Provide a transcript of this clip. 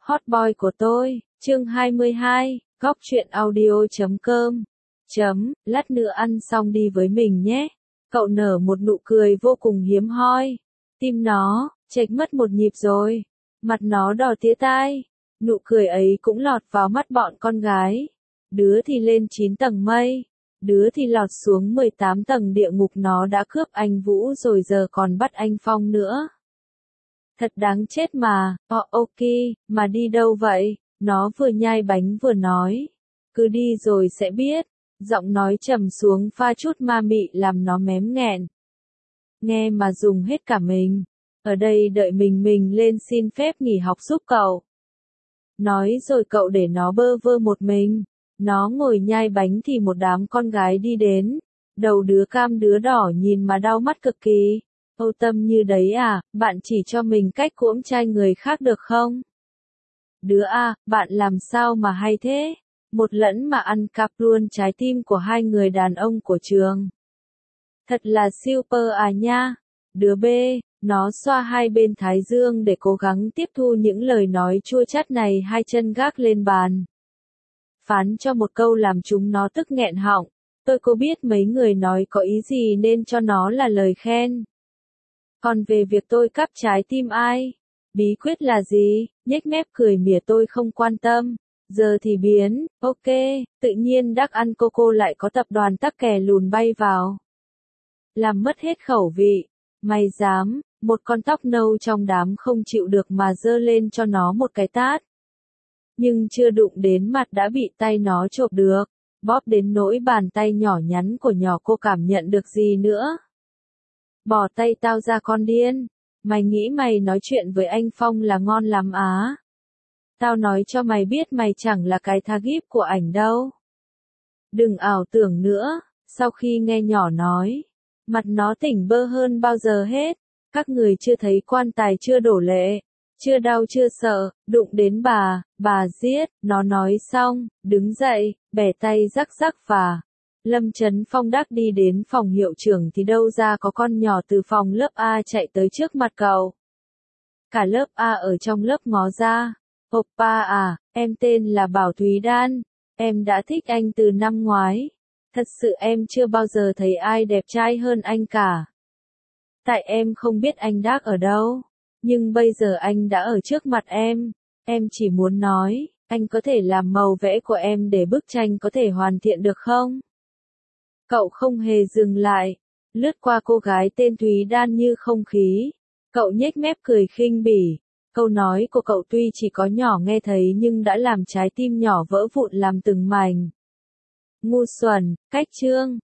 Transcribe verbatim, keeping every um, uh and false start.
Hot boy của tôi, chương hai mươi hai, góc truyện audio chấm com. Chấm, lát nữa ăn xong đi với mình nhé. Cậu nở một nụ cười vô cùng hiếm hoi. Tim nó, chệch mất một nhịp rồi. Mặt nó đỏ tía tai. Nụ cười ấy cũng lọt vào mắt bọn con gái. Đứa thì lên chín tầng mây. Đứa thì lọt xuống mười tám tầng địa ngục, nó đã cướp anh Vũ rồi giờ còn bắt anh Phong nữa. Thật đáng chết mà, oh, ok, mà đi đâu vậy? Nó vừa nhai bánh vừa nói. Cứ đi rồi sẽ biết. Giọng nói trầm xuống pha chút ma mị làm nó mém nghẹn. Nghe mà dùng hết cả mình. Ở đây đợi mình mình lên xin phép nghỉ học giúp cậu. Nói rồi cậu để nó bơ vơ một mình. Nó ngồi nhai bánh thì một đám con gái đi đến. Đầu đứa cam đứa đỏ nhìn mà đau mắt cực kỳ. Âu Tâm như đấy à, bạn chỉ cho mình cách cuỗm chai người khác được không? Đứa à, bạn làm sao mà hay thế? Một lẫn mà ăn cắp luôn trái tim của hai người đàn ông của trường. Thật là super à nha. Đứa B, nó xoa hai bên thái dương để cố gắng tiếp thu những lời nói chua chát này, hai chân gác lên bàn. Phán cho một câu làm chúng nó tức nghẹn họng. Tôi có biết mấy người nói có ý gì nên cho nó là lời khen. Còn về việc tôi cắp trái tim ai? Bí quyết là gì? Nhếch mép cười mỉa tôi không quan tâm. Giờ thì biến, ok, tự nhiên đắc ăn coco lại có tập đoàn tắc kè lùn bay vào. Làm mất hết khẩu vị. Mày dám, một con tóc nâu trong đám không chịu được mà giơ lên cho nó một cái tát. Nhưng chưa đụng đến mặt đã bị tay nó chộp được. Bóp đến nỗi bàn tay nhỏ nhắn của nhỏ cô cảm nhận được gì nữa. Bỏ tay tao ra con điên. Mày nghĩ mày nói chuyện với anh Phong là ngon lắm á. Tao nói cho mày biết mày chẳng là cái target của ảnh đâu. Đừng ảo tưởng nữa. Sau khi nghe nhỏ nói, mặt nó tỉnh bơ hơn bao giờ hết. Các người chưa thấy quan tài chưa đổ lệ. Chưa đau chưa sợ, đụng đến bà, bà giết. Nó nói xong, đứng dậy, bẻ tay rắc rắc và... Lâm Trấn Phong đắc đi đến phòng hiệu trưởng thì đâu ra có con nhỏ từ phòng lớp A chạy tới trước mặt cậu. Cả lớp A ở trong lớp ngó ra. Oppa à, em tên là Bảo Thúy Đan. Em đã thích anh từ năm ngoái. Thật sự em chưa bao giờ thấy ai đẹp trai hơn anh cả. Tại em không biết anh đắc ở đâu. Nhưng bây giờ anh đã ở trước mặt em. Em chỉ muốn nói, anh có thể làm màu vẽ của em để bức tranh có thể hoàn thiện được không? Cậu không hề dừng lại, lướt qua cô gái tên Thúy Đan như không khí. Cậu nhếch mép cười khinh bỉ. Câu nói của cậu tuy chỉ có nhỏ nghe thấy nhưng đã làm trái tim nhỏ vỡ vụn làm từng mảnh. Ngu xuẩn, cách chương.